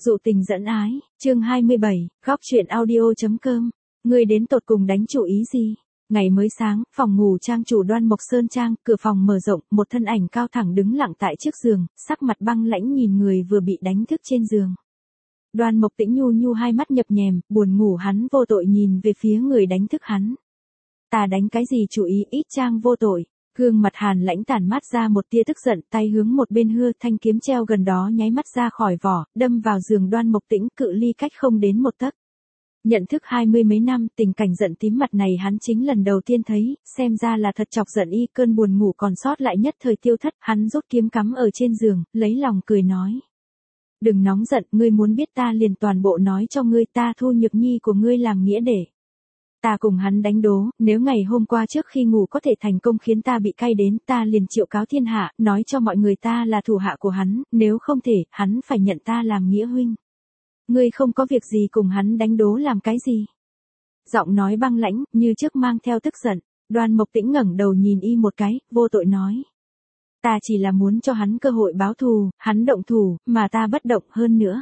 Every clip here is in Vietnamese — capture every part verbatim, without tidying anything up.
Dụ tình dẫn ái, chương hai mươi bảy, góc chuyện audio.com. Ngươi đến tột cùng đánh chủ ý gì? Ngày mới sáng, phòng ngủ trang chủ Đoan Mộc Sơn Trang, cửa phòng mở rộng, một thân ảnh cao thẳng đứng lặng tại trước giường, sắc mặt băng lãnh nhìn người vừa bị đánh thức trên giường. Đoan Mộc Tĩnh nhu nhu hai mắt nhập nhèm, buồn ngủ hắn vô tội nhìn về phía người đánh thức hắn. Ta đánh cái gì chủ ý, ít trang vô tội. Gương mặt Hàn Lãnh tản mát ra một tia tức giận, tay hướng một bên hưa, thanh kiếm treo gần đó nháy mắt ra khỏi vỏ, đâm vào giường Đoan Mộc Tĩnh, cự ly cách không đến một tấc. Nhận thức hai mươi mấy năm, tình cảnh giận tím mặt này hắn chính lần đầu tiên thấy, xem ra là thật chọc giận y, cơn buồn ngủ còn sót lại nhất thời tiêu thất, hắn rút kiếm cắm ở trên giường, lấy lòng cười nói: "Đừng nóng giận, ngươi muốn biết ta liền toàn bộ nói cho ngươi, ta thu Nhược Nhi của ngươi làm nghĩa để. Ta cùng hắn đánh đố, nếu ngày hôm qua trước khi ngủ có thể thành công khiến ta bị cay đến, ta liền triệu cáo thiên hạ, nói cho mọi người ta là thủ hạ của hắn, nếu không thể, hắn phải nhận ta làm nghĩa huynh. Ngươi không có việc gì cùng hắn đánh đố làm cái gì?" Giọng nói băng lãnh, như trước mang theo tức giận. Đoan Mộc Tĩnh ngẩng đầu nhìn y một cái, vô tội nói: "Ta chỉ là muốn cho hắn cơ hội báo thù, hắn động thủ, mà ta bất động hơn nữa.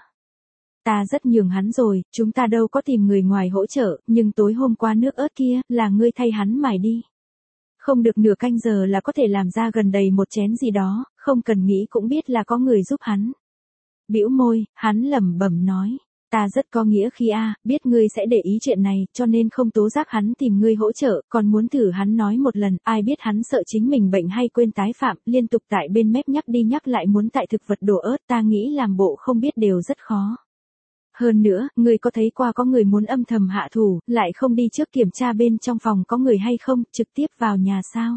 Ta rất nhường hắn rồi, chúng ta đâu có tìm người ngoài hỗ trợ, nhưng tối hôm qua nước ớt kia, là ngươi thay hắn mài đi. Không được nửa canh giờ là có thể làm ra gần đầy một chén gì đó, không cần nghĩ cũng biết là có người giúp hắn." Bĩu môi, hắn lẩm bẩm nói: "Ta rất có nghĩa khi a, biết ngươi sẽ để ý chuyện này, cho nên không tố giác hắn tìm ngươi hỗ trợ, còn muốn thử hắn nói một lần, ai biết hắn sợ chính mình bệnh hay quên tái phạm, liên tục tại bên mép nhắc đi nhắc lại muốn tại thực vật đổ ớt, ta nghĩ làm bộ không biết đều rất khó. Hơn nữa, ngươi có thấy qua có người muốn âm thầm hạ thủ, lại không đi trước kiểm tra bên trong phòng có người hay không, trực tiếp vào nhà sao?"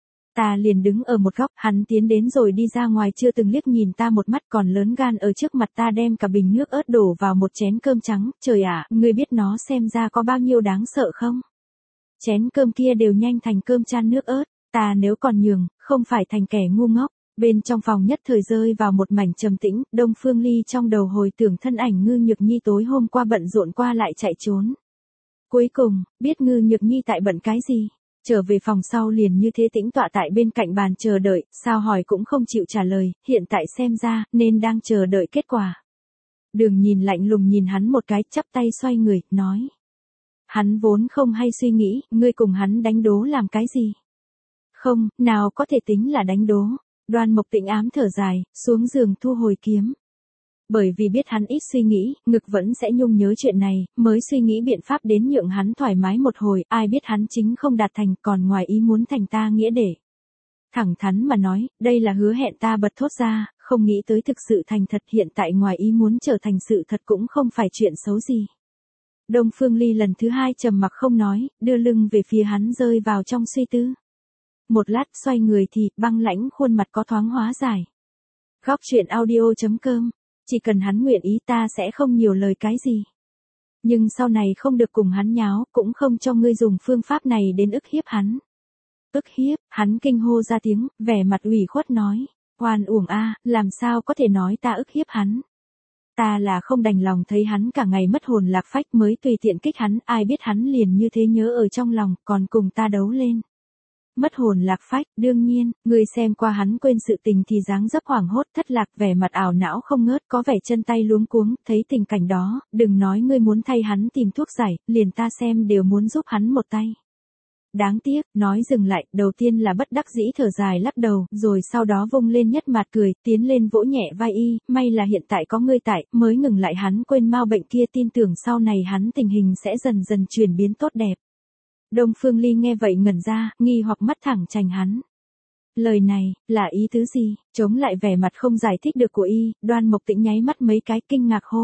Ta liền đứng ở một góc, hắn tiến đến rồi đi ra ngoài chưa từng liếc nhìn ta một mắt, còn lớn gan ở trước mặt ta đem cả bình nước ớt đổ vào một chén cơm trắng, trời ạ, ngươi biết nó xem ra có bao nhiêu đáng sợ không? Chén cơm kia đều nhanh thành cơm chan nước ớt, ta nếu còn nhường, không phải thành kẻ ngu ngốc. Bên trong phòng nhất thời rơi vào một mảnh trầm tĩnh, Đông Phương Ly trong đầu hồi tưởng thân ảnh Ngư Nhược Nhi tối hôm qua bận rộn qua lại chạy trốn. Cuối cùng, biết Ngư Nhược Nhi tại bận cái gì? Trở về phòng sau liền như thế tĩnh tọa tại bên cạnh bàn chờ đợi, sao hỏi cũng không chịu trả lời, hiện tại xem ra, nên đang chờ đợi kết quả. Đường nhìn lạnh lùng nhìn hắn một cái, chắp tay xoay người, nói: "Hắn vốn không hay suy nghĩ, ngươi cùng hắn đánh đố làm cái gì?" "Không, nào có thể tính là đánh đố." Đoan Mộc Tĩnh ám thở dài, xuống giường thu hồi kiếm. Bởi vì biết hắn ít suy nghĩ, ngực vẫn sẽ nhung nhớ chuyện này, mới suy nghĩ biện pháp đến nhượng hắn thoải mái một hồi, ai biết hắn chính không đạt thành, còn ngoài ý muốn thành ta nghĩa để. Thẳng thắn mà nói, đây là hứa hẹn ta bật thốt ra, không nghĩ tới thực sự thành thật, hiện tại ngoài ý muốn trở thành sự thật cũng không phải chuyện xấu gì. Đông Phương Ly lần thứ hai trầm mặc không nói, đưa lưng về phía hắn rơi vào trong suy tư. Một lát xoay người thì, băng lãnh khuôn mặt có thoáng hóa giải. Góc chuyện audio.com. Chỉ cần hắn nguyện ý ta sẽ không nhiều lời cái gì. Nhưng sau này không được cùng hắn nháo, cũng không cho ngươi dùng phương pháp này đến ức hiếp hắn. Ức hiếp, hắn kinh hô ra tiếng, vẻ mặt ủy khuất nói: "Oan uổng a, làm sao có thể nói ta ức hiếp hắn. Ta là không đành lòng thấy hắn cả ngày mất hồn lạc phách mới tùy tiện kích hắn, ai biết hắn liền như thế nhớ ở trong lòng, còn cùng ta đấu lên. Mất hồn lạc phách, đương nhiên, ngươi xem qua hắn quên sự tình thì dáng dấp hoảng hốt thất lạc, vẻ mặt ảo não không ngớt, có vẻ chân tay luống cuống, thấy tình cảnh đó, đừng nói ngươi muốn thay hắn tìm thuốc giải, liền ta xem đều muốn giúp hắn một tay. Đáng tiếc." Nói dừng lại, đầu tiên là bất đắc dĩ thở dài lắc đầu, rồi sau đó vung lên nhất mặt cười, tiến lên vỗ nhẹ vai y, may là hiện tại có ngươi tại, mới ngừng lại hắn quên mau bệnh kia, tin tưởng sau này hắn tình hình sẽ dần dần chuyển biến tốt đẹp. Đông Phương Ly nghe vậy ngẩn ra, nghi hoặc mắt thẳng trành hắn. Lời này, là ý tứ gì? Chống lại vẻ mặt không giải thích được của y, Đoan Mộc Tĩnh nháy mắt mấy cái kinh ngạc hô: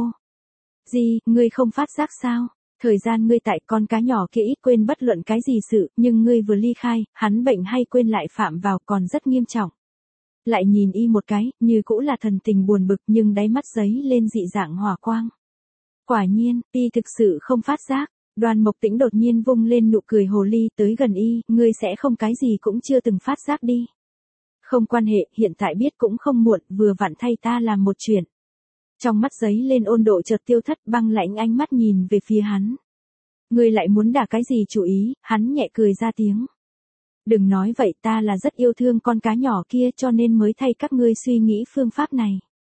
"Gì, ngươi không phát giác sao? Thời gian ngươi tại con cá nhỏ kia ít quên bất luận cái gì sự, nhưng ngươi vừa ly khai, hắn bệnh hay quên lại phạm vào còn rất nghiêm trọng." Lại nhìn y một cái, như cũ là thần tình buồn bực nhưng đáy mắt giấy lên dị dạng hỏa quang. Quả nhiên, y thực sự không phát giác. Đoan Mộc Tĩnh đột nhiên vung lên nụ cười hồ ly tới gần y, ngươi sẽ không cái gì cũng chưa từng phát giác đi. Không quan hệ, hiện tại biết cũng không muộn, vừa vặn thay ta làm một chuyện. Trong mắt giấy lên ôn độ chợt tiêu thất, băng lãnh ánh mắt nhìn về phía hắn. Ngươi lại muốn đả cái gì chủ ý? Hắn nhẹ cười ra tiếng. Đừng nói vậy, ta là rất yêu thương con cá nhỏ kia cho nên mới thay các ngươi suy nghĩ phương pháp này.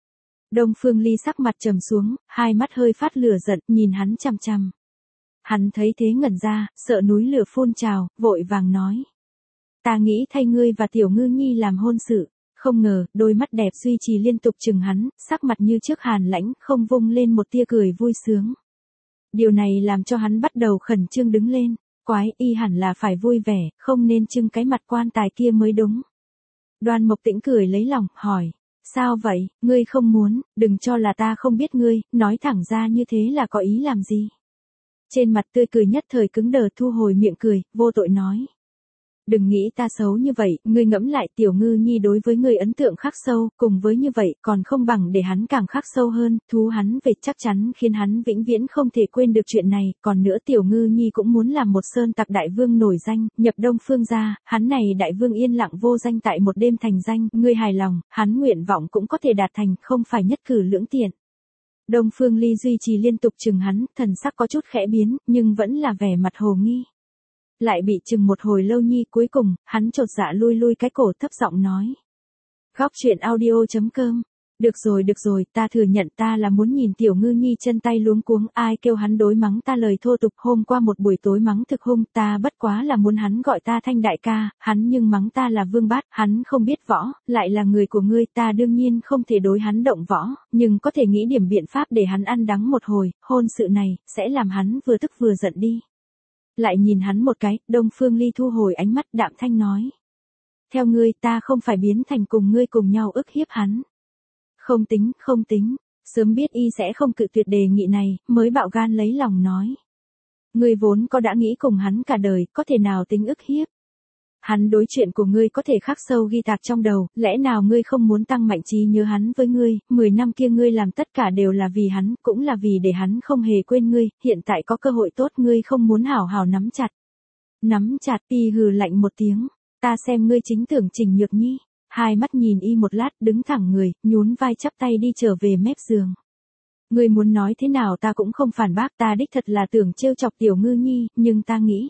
Đông Phương Ly sắc mặt trầm xuống, hai mắt hơi phát lửa giận, nhìn hắn chằm chằm. Hắn thấy thế ngẩn ra, sợ núi lửa phun trào, vội vàng nói. Ta nghĩ thay ngươi và Tiểu Ngư Nhi làm hôn sự. Không ngờ, đôi mắt đẹp duy trì liên tục chừng hắn, sắc mặt như trước hàn lãnh, không vung lên một tia cười vui sướng. Điều này làm cho hắn bắt đầu khẩn trương đứng lên. Quái, y hẳn là phải vui vẻ, không nên trưng cái mặt quan tài kia mới đúng. Đoan Mộc Tĩnh cười lấy lòng, hỏi. Sao vậy, ngươi không muốn, đừng cho là ta không biết ngươi, nói thẳng ra như thế là có ý làm gì. Trên mặt tươi cười nhất thời cứng đờ, thu hồi miệng cười, vô tội nói. Đừng nghĩ ta xấu như vậy, ngươi ngẫm lại Tiểu Ngư Nhi đối với ngươi ấn tượng khắc sâu, cùng với như vậy còn không bằng để hắn càng khắc sâu hơn, thú hắn về chắc chắn khiến hắn vĩnh viễn không thể quên được chuyện này, còn nữa Tiểu Ngư Nhi cũng muốn làm một sơn tặc đại vương nổi danh, nhập Đông Phương gia, hắn này đại vương yên lặng vô danh tại một đêm thành danh, ngươi hài lòng, hắn nguyện vọng cũng có thể đạt thành, không phải nhất cử lưỡng tiện. Đông Phương Ly duy trì liên tục chừng hắn, thần sắc có chút khẽ biến, nhưng vẫn là vẻ mặt hồ nghi. Lại bị chừng một hồi lâu nhi, cuối cùng, hắn chột dạ lui lui cái cổ, thấp giọng nói. Góc truyện audio chấm com. Được rồi được rồi, ta thừa nhận ta là muốn nhìn Tiểu Ngư Nhi chân tay luống cuống, ai kêu hắn đối mắng ta lời thô tục, hôm qua một buổi tối mắng thực hung, ta bất quá là muốn hắn gọi ta thanh đại ca, hắn nhưng mắng ta là vương bát, hắn không biết võ, lại là người của ngươi, ta đương nhiên không thể đối hắn động võ, nhưng có thể nghĩ điểm biện pháp để hắn ăn đắng một hồi, hôn sự này, sẽ làm hắn vừa tức vừa giận đi. Lại nhìn hắn một cái, Đông Phương Ly thu hồi ánh mắt, đạm thanh nói. Theo ngươi, ta không phải biến thành cùng ngươi cùng nhau ức hiếp hắn. Không tính, không tính, sớm biết y sẽ không cự tuyệt đề nghị này, mới bạo gan lấy lòng nói. Ngươi vốn có đã nghĩ cùng hắn cả đời, có thể nào tính ức hiếp. Hắn đối chuyện của ngươi có thể khắc sâu ghi tạc trong đầu, lẽ nào ngươi không muốn tăng mạnh trí nhớ hắn với ngươi, mười năm kia ngươi làm tất cả đều là vì hắn, cũng là vì để hắn không hề quên ngươi, hiện tại có cơ hội tốt ngươi không muốn hảo hảo nắm chặt. Nắm chặt, y hừ lạnh một tiếng, ta xem ngươi chính tưởng Trình Nhược Nhi, hai mắt nhìn y một lát, đứng thẳng người, nhún vai chắp tay đi trở về mép giường. Ngươi muốn nói thế nào ta cũng không phản bác, ta đích thật là tưởng trêu chọc Tiểu Ngư Nhi, nhưng ta nghĩ.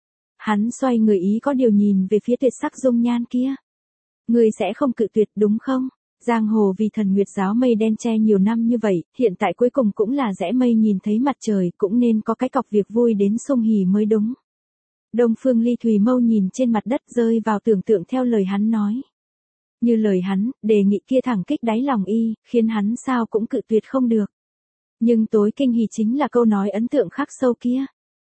Hắn xoay người ý có điều nhìn về phía tuyệt sắc dung nhan kia. Ngươi sẽ không cự tuyệt đúng không? Giang hồ vì thần nguyệt giáo mây đen che nhiều năm như vậy, hiện tại cuối cùng cũng là rẽ mây nhìn thấy mặt trời, cũng nên có cái cọc việc vui đến sung hỉ mới đúng. Đông Phương Ly Thùy mâu nhìn trên mặt đất rơi vào tưởng tượng theo lời hắn nói. Như lời hắn, đề nghị kia thẳng kích đáy lòng y, khiến hắn sao cũng cự tuyệt không được. Nhưng tối kinh hỉ chính là câu nói ấn tượng khắc sâu kia.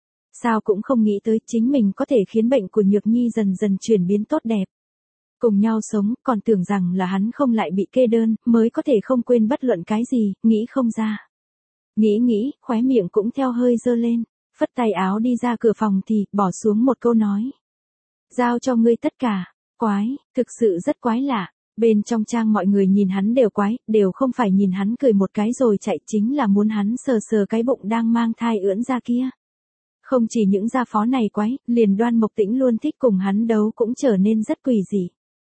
Sao cũng không nghĩ tới chính mình có thể khiến bệnh của Nhược Nhi dần dần chuyển biến tốt đẹp. Cùng nhau sống, còn tưởng rằng là hắn không lại bị kê đơn, mới có thể không quên bất luận cái gì, nghĩ không ra. Nghĩ nghĩ, khóe miệng cũng theo hơi dơ lên, phất tay áo đi ra cửa phòng thì, bỏ xuống một câu nói. Giao cho ngươi tất cả, quái, thực sự rất quái lạ. Bên trong trang mọi người nhìn hắn đều quái, đều không phải nhìn hắn cười một cái rồi chạy, chính là muốn hắn sờ sờ cái bụng đang mang thai ưỡn ra kia. Không chỉ những gia phó này quái, liền Đoan Mộc Tĩnh luôn thích cùng hắn đấu cũng trở nên rất quỷ dị.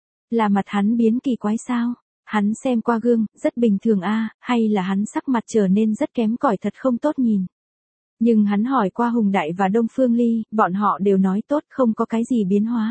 Là mặt hắn biến kỳ quái sao? Hắn xem qua gương, rất bình thường a, hay là hắn sắc mặt trở nên rất kém cỏi thật không tốt nhìn. Nhưng hắn hỏi qua Hùng Đại và Đông Phương Ly, bọn họ đều nói tốt không có cái gì biến hóa.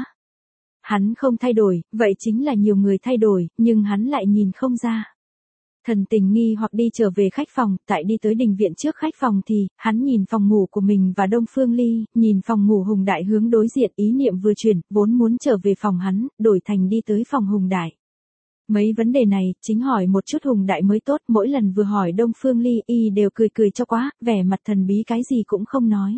Hắn không thay đổi, vậy chính là nhiều người thay đổi, nhưng hắn lại nhìn không ra. Thần tình nghi hoặc đi trở về khách phòng, tại đi tới đình viện trước khách phòng thì, hắn nhìn phòng ngủ của mình và Đông Phương Ly, nhìn phòng ngủ Hùng Đại hướng đối diện, ý niệm vừa chuyển, vốn muốn trở về phòng hắn, đổi thành đi tới phòng Hùng Đại. Mấy vấn đề này, chính hỏi một chút Hùng Đại mới tốt, mỗi lần vừa hỏi Đông Phương Ly, y đều cười cười cho quá, vẻ mặt thần bí cái gì cũng không nói.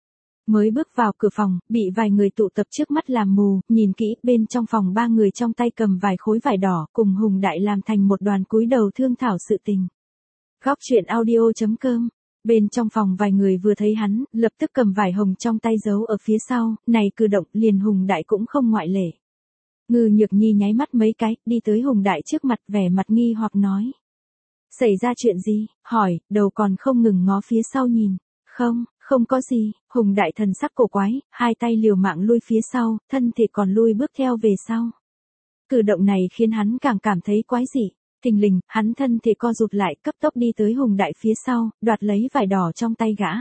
Mới bước vào cửa phòng, bị vài người tụ tập trước mắt làm mù, nhìn kỹ, bên trong phòng ba người trong tay cầm vài khối vải đỏ, cùng Hùng Đại làm thành một đoàn cúi đầu thương thảo sự tình. Góc truyện audio chấm com. Bên trong phòng vài người vừa thấy hắn, lập tức cầm vải hồng trong tay giấu ở phía sau, này cử động liền Hùng Đại cũng không ngoại lệ. Ngư Nhược Nhi nháy mắt mấy cái, đi tới Hùng Đại trước mặt, vẻ mặt nghi hoặc nói. Xảy ra chuyện gì? Hỏi, đầu còn không ngừng ngó phía sau nhìn. Không, không có gì, Hùng Đại thần sắc cổ quái, hai tay liều mạng lui phía sau, thân thể còn lui bước theo về sau. Cử động này khiến hắn càng cảm thấy quái dị, thình lình, hắn thân thể co rụt lại, cấp tốc đi tới Hùng Đại phía sau, đoạt lấy vải đỏ trong tay gã.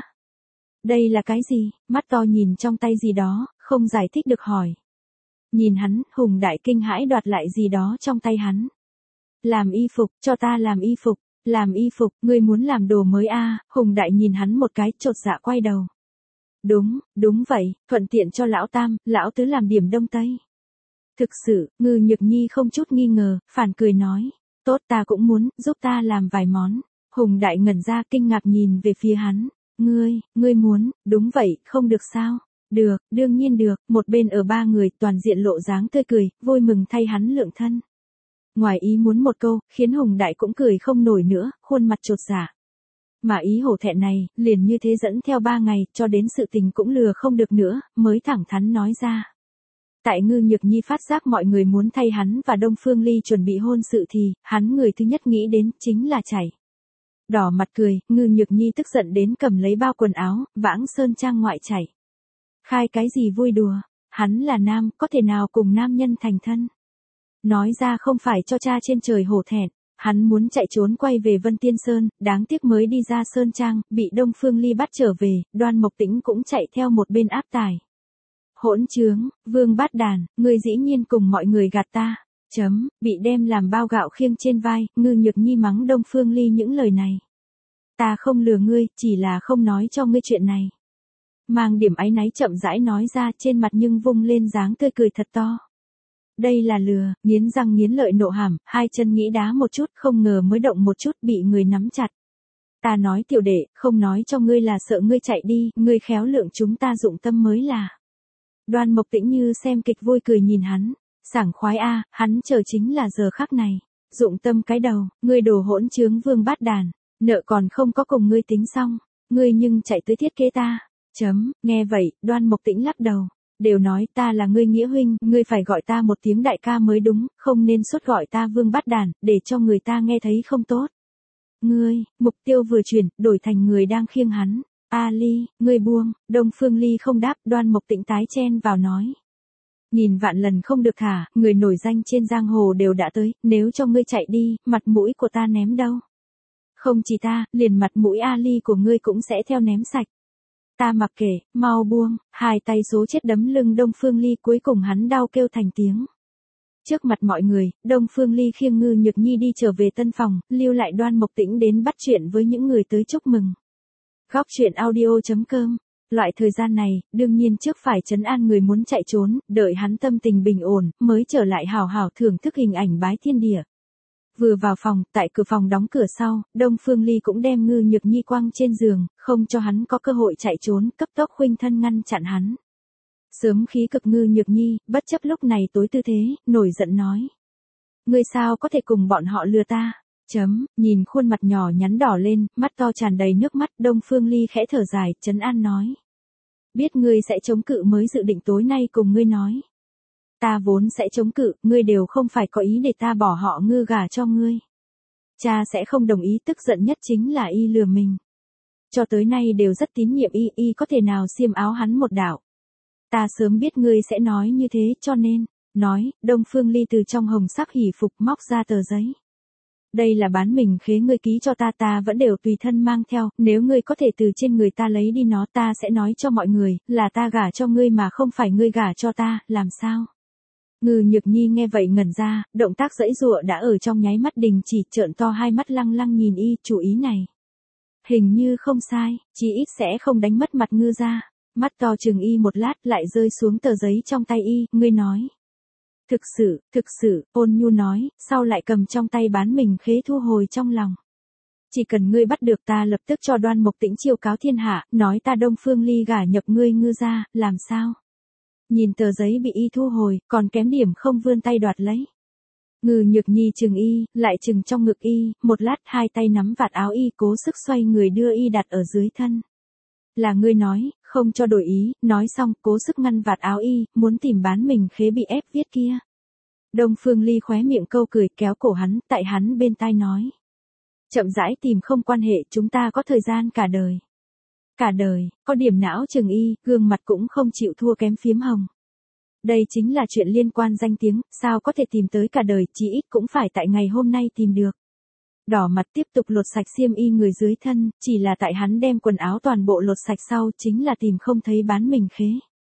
Đây là cái gì? Mắt to nhìn trong tay gì đó, không giải thích được hỏi. Nhìn hắn, Hùng Đại kinh hãi đoạt lại gì đó trong tay hắn. Làm y phục, cho ta làm y phục. Làm y phục, ngươi muốn làm đồ mới a? À? Hùng Đại nhìn hắn một cái, chột dạ quay đầu. Đúng, đúng vậy, thuận tiện cho lão tam, lão tứ làm điểm đông tây. Thực sự, Ngư Nhược Nhi không chút nghi ngờ, phản cười nói. Tốt, ta cũng muốn, giúp ta làm vài món. Hùng Đại ngẩn ra kinh ngạc nhìn về phía hắn. Ngươi, ngươi muốn, đúng vậy, không được sao? Được, đương nhiên được, một bên ở ba người toàn diện lộ dáng tươi cười, vui mừng thay hắn lượng thân. Ngoài ý muốn một câu, khiến Hùng Đại cũng cười không nổi nữa, khuôn mặt chột dạ. Mà ý hổ thẹn này, liền như thế dẫn theo ba ngày, cho đến sự tình cũng lừa không được nữa, mới thẳng thắn nói ra. Tại Ngư Nhược Nhi phát giác mọi người muốn thay hắn và Đông Phương Ly chuẩn bị hôn sự thì, hắn người thứ nhất nghĩ đến, chính là chảy. Đỏ mặt cười, Ngư Nhược Nhi tức giận đến cầm lấy bao quần áo, vãng sơn trang ngoại chảy. Khai cái gì vui đùa, hắn là nam, có thể nào cùng nam nhân thành thân. Nói ra không phải cho cha trên trời hổ thẹn, hắn muốn chạy trốn quay về Vân Tiên Sơn, đáng tiếc mới đi ra sơn trang, bị Đông Phương Ly bắt trở về, Đoan Mộc Tĩnh cũng chạy theo một bên áp tải. Hỗn trướng, Vương Bát Đàn, ngươi dĩ nhiên cùng mọi người gạt ta. Chấm, bị đem làm bao gạo khiêng trên vai, Ngư Nhược Nhi mắng Đông Phương Ly những lời này. Ta không lừa ngươi, chỉ là không nói cho ngươi chuyện này. Mang điểm áy náy chậm rãi nói ra trên mặt nhưng vung lên dáng tươi cười thật to. Đây là lừa, nghiến răng nghiến lợi nộ hàm, hai chân nghĩ đá một chút, không ngờ mới động một chút bị người nắm chặt. Ta nói tiểu đệ, không nói cho ngươi là sợ ngươi chạy đi, ngươi khéo lượng chúng ta dụng tâm mới là. Đoan Mộc Tĩnh như xem kịch vui cười nhìn hắn, sảng khoái a, hắn chờ chính là giờ khắc này. Dụng tâm cái đầu, ngươi đồ hỗn trướng Vương Bát Đàn, nợ còn không có cùng ngươi tính xong, ngươi nhưng chạy tới thiết kế ta. Chấm, nghe vậy, Đoan Mộc Tĩnh lắc đầu. Đều nói ta là ngươi nghĩa huynh, ngươi phải gọi ta một tiếng đại ca mới đúng, không nên suốt gọi ta Vương Bát Đàn, để cho người ta nghe thấy không tốt. Ngươi, mục tiêu vừa chuyển, đổi thành người đang khiêng hắn. A Ly, ngươi buông, Đông Phương Ly không đáp, Đoan Mộc Tĩnh tái chen vào nói. Nhìn vạn lần không được thả, người nổi danh trên giang hồ đều đã tới, nếu cho ngươi chạy đi, mặt mũi của ta ném đâu. Không chỉ ta, liền mặt mũi A Ly của ngươi cũng sẽ theo ném sạch. Ta mặc kệ, mau buông, hai tay số chết đấm lưng Đông Phương Ly cuối cùng hắn đau kêu thành tiếng. Trước mặt mọi người, Đông Phương Ly khiêng Ngư Nhược Nhi đi trở về tân phòng, lưu lại Đoan Mộc Tĩnh đến bắt chuyện với những người tới chúc mừng. Góc truyện audio chấm com. Loại thời gian này, đương nhiên trước phải trấn an người muốn chạy trốn, đợi hắn tâm tình bình ổn, mới trở lại hào hào thưởng thức hình ảnh bái thiên địa. Vừa vào phòng, tại cửa phòng đóng cửa sau, Đông Phương Ly cũng đem Ngư Nhược Nhi quăng trên giường, không cho hắn có cơ hội chạy trốn, cấp tốc khuynh thân ngăn chặn hắn. Sớm khí cực Ngư Nhược Nhi, bất chấp lúc này tối tư thế, nổi giận nói. Ngươi sao có thể cùng bọn họ lừa ta? Chấm, nhìn khuôn mặt nhỏ nhắn đỏ lên, mắt to tràn đầy nước mắt, Đông Phương Ly khẽ thở dài, trấn an nói. Biết ngươi sẽ chống cự mới dự định tối nay cùng ngươi nói. Ta vốn sẽ chống cự, ngươi đều không phải có ý để ta bỏ họ Ngư gả cho ngươi. Cha sẽ không đồng ý, tức giận nhất chính là y lừa mình. Cho tới nay đều rất tín nhiệm y, y có thể nào xiêm áo hắn một đạo. Ta sớm biết ngươi sẽ nói như thế, cho nên, nói, Đông Phương Ly từ trong hồng sắc hỉ phục móc ra tờ giấy. Đây là bán mình khế ngươi ký cho ta, ta vẫn đều tùy thân mang theo, nếu ngươi có thể từ trên người ta lấy đi nó ta sẽ nói cho mọi người, là ta gả cho ngươi mà không phải ngươi gả cho ta, làm sao? Ngư Nhược Nhi nghe vậy ngẩn ra, động tác giãy giụa đã ở trong nháy mắt đình chỉ, trợn to hai mắt lăng lăng nhìn y, chủ ý này. Hình như không sai, chí ít sẽ không đánh mất mặt Ngư ra. Mắt to chừng y một lát lại rơi xuống tờ giấy trong tay y, ngươi nói. Thực sự, thực sự, Ôn Nhu nói, sau lại cầm trong tay bán mình khế thu hồi trong lòng. Chỉ cần ngươi bắt được ta lập tức cho Đoan Mộc Tĩnh chiêu cáo thiên hạ, nói ta Đông Phương Ly gả nhập ngươi Ngư ra, làm sao? Nhìn tờ giấy bị y thu hồi, còn kém điểm không vươn tay đoạt lấy. Ngư Nhược Nhi chừng y, lại chừng trong ngực y, một lát hai tay nắm vạt áo y cố sức xoay người đưa y đặt ở dưới thân. Là ngươi nói, không cho đổi ý, nói xong cố sức ngăn vạt áo y, muốn tìm bán mình khế bị ép viết kia. Đông Phương Ly khóe miệng câu cười kéo cổ hắn, tại hắn bên tai nói. Chậm rãi tìm không quan hệ, chúng ta có thời gian cả đời. Cả đời, có điểm não chừng y, gương mặt cũng không chịu thua kém phiếm hồng. Đây chính là chuyện liên quan danh tiếng, sao có thể tìm tới cả đời, chỉ ít cũng phải tại ngày hôm nay tìm được. Đỏ mặt tiếp tục lột sạch xiêm y người dưới thân, chỉ là tại hắn đem quần áo toàn bộ lột sạch sau chính là tìm không thấy bán mình khế.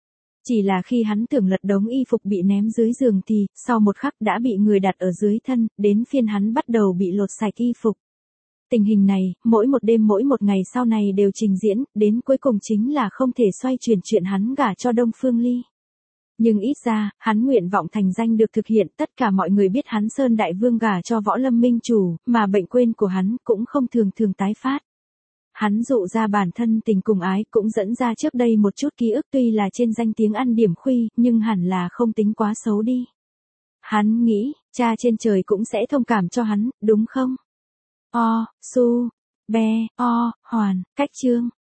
Chỉ là khi hắn tưởng lật đống y phục bị ném dưới giường thì, sau một khắc đã bị người đặt ở dưới thân, đến phiên hắn bắt đầu bị lột sạch y phục. Tình hình này, mỗi một đêm mỗi một ngày sau này đều trình diễn, đến cuối cùng chính là không thể xoay chuyển chuyện hắn gả cho Đông Phương Ly. Nhưng ít ra, hắn nguyện vọng thành danh được thực hiện, tất cả mọi người biết hắn Sơn Đại Vương gả cho Võ Lâm Minh Chủ, mà bệnh quên của hắn cũng không thường thường tái phát. Hắn dụ ra bản thân tình cùng ái, cũng dẫn ra trước đây một chút ký ức, tuy là trên danh tiếng ăn điểm khuy, nhưng hẳn là không tính quá xấu đi. Hắn nghĩ, cha trên trời cũng sẽ thông cảm cho hắn, đúng không? O, su, be, o, hoàn, cách chương.